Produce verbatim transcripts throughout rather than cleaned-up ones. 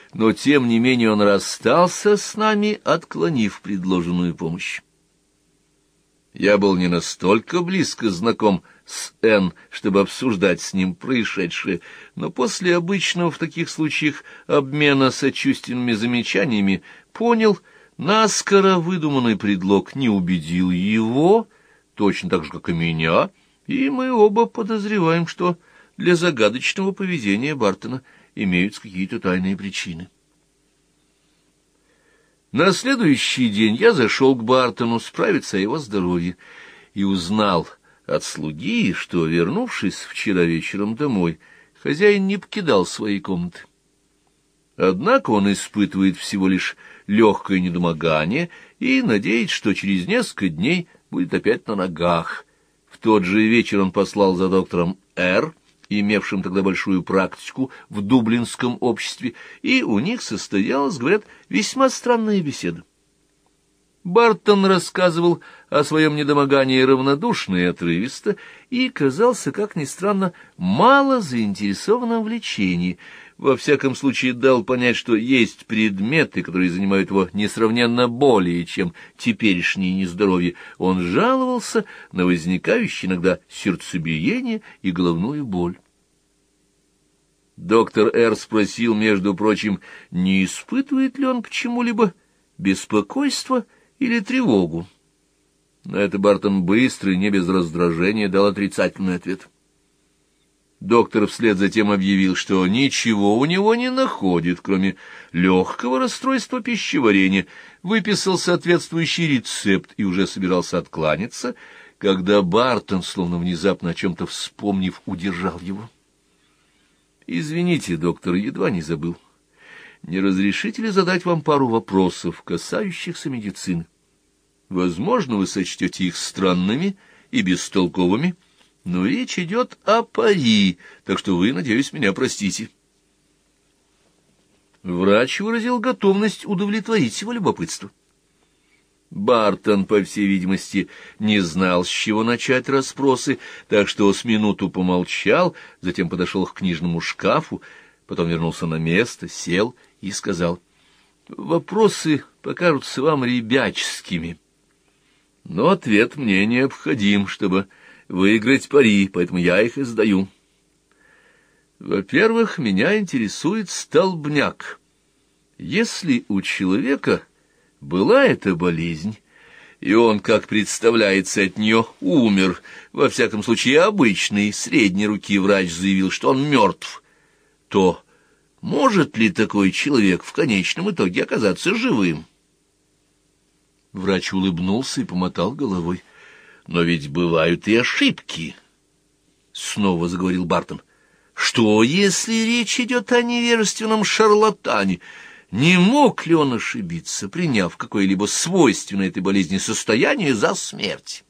но тем не менее он расстался с нами, отклонив предложенную помощь. Я был не настолько близко знаком с Н, чтобы обсуждать с ним происшедшее, но после обычного в таких случаях обмена сочувственными замечаниями понял, наскоро выдуманный предлог не убедил его, точно так же, как и меня, и мы оба подозреваем, что для загадочного поведения Бартона имеются какие-то тайные причины. На следующий день я зашел к Бартону справиться о его здоровье и узнал от слуги, что, вернувшись вчера вечером домой, хозяин не покидал своей комнаты. Однако он испытывает всего лишь легкое недомогание и надеется, что через несколько дней будет опять на ногах. В тот же вечер он послал за доктором Р., имевшим тогда большую практику в дублинском обществе, и у них состоялась, говорят, весьма странная беседа. Бартон рассказывал о своем недомогании равнодушно и отрывисто, и казался, как ни странно, мало заинтересованным в лечении. Во всяком случае дал понять, что есть предметы, которые занимают его несравненно более, чем теперешнее нездоровье. Он жаловался на возникающее иногда сердцебиение и головную боль. Доктор Р. спросил, между прочим, не испытывает ли он к чему-либо беспокойство или тревогу. На это Бартон быстро и не без раздражения дал отрицательный ответ. Доктор вслед затем объявил, что ничего у него не находит, кроме легкого расстройства пищеварения, выписал соответствующий рецепт и уже собирался откланяться, когда Бартон, словно внезапно о чем-то вспомнив, удержал его. «Извините, доктор, едва не забыл. Не разрешите ли задать вам пару вопросов, касающихся медицины? Возможно, вы сочтете их странными и бестолковыми, но речь идет о пари, так что вы, надеюсь, меня простите». Врач выразил готовность удовлетворить его любопытство. Бартон, по всей видимости, не знал, с чего начать расспросы, так что с минуту помолчал, затем подошел к книжному шкафу, потом вернулся на место, сел и сказал: «Вопросы покажутся вам ребяческими, но ответ мне необходим, чтобы выиграть пари, поэтому я их и задаю. Во-первых, меня интересует столбняк. Если у человека была эта болезнь, и он, как представляется, от нее умер, во всяком случае обычный, средней руки врач заявил, что он мертв, то может ли такой человек в конечном итоге оказаться живым?» Врач улыбнулся и помотал головой. «Но ведь бывают и ошибки», — снова заговорил Бартон. «Что, если речь идет о невежественном шарлатане? Не мог ли он ошибиться, приняв какое-либо свойственное этой болезни состояние за смерть?»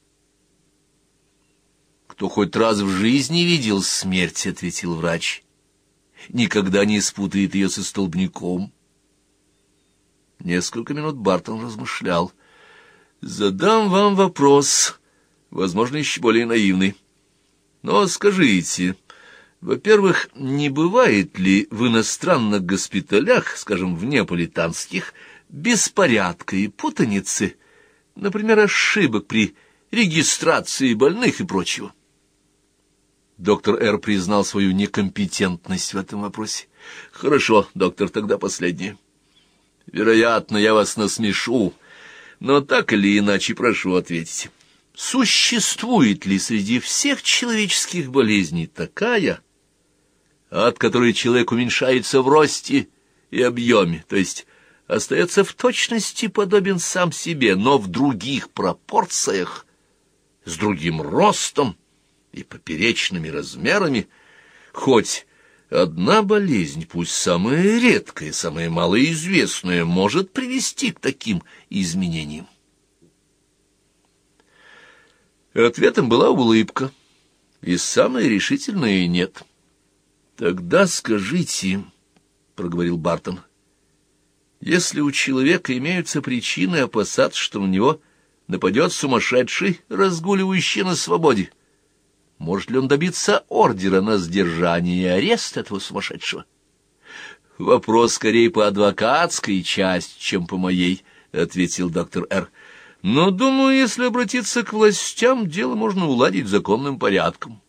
«Кто хоть раз в жизни видел смерть, — ответил врач, — никогда не спутает ее со столбняком». Несколько минут Бартон размышлял. «Задам вам вопрос, возможно, еще более наивный. Но скажите, во-первых, не бывает ли в иностранных госпиталях, скажем, в неаполитанских, беспорядка и путаницы, например, ошибок при регистрации больных и прочего?» Доктор Р. признал свою некомпетентность в этом вопросе. «Хорошо, доктор, тогда последнее. Вероятно, я вас насмешу, но так или иначе прошу ответить. Существует ли среди всех человеческих болезней такая, от которой человек уменьшается в росте и объеме, то есть остается в точности подобен сам себе, но в других пропорциях, с другим ростом и поперечными размерами, хоть одна болезнь, пусть самая редкая, самая малоизвестная, может привести к таким изменениям?» Ответом была улыбка, и самое решительное «нет». «Тогда скажите, — проговорил Бартон, — если у человека имеются причины опасаться, что на него нападет сумасшедший, разгуливающий на свободе, может ли он добиться ордера на сдержание и арест этого сумасшедшего?» Вопрос скорее по адвокатской части, чем по моей, — ответил доктор Р. Но, думаю, если обратиться к властям, дело можно уладить законным порядком.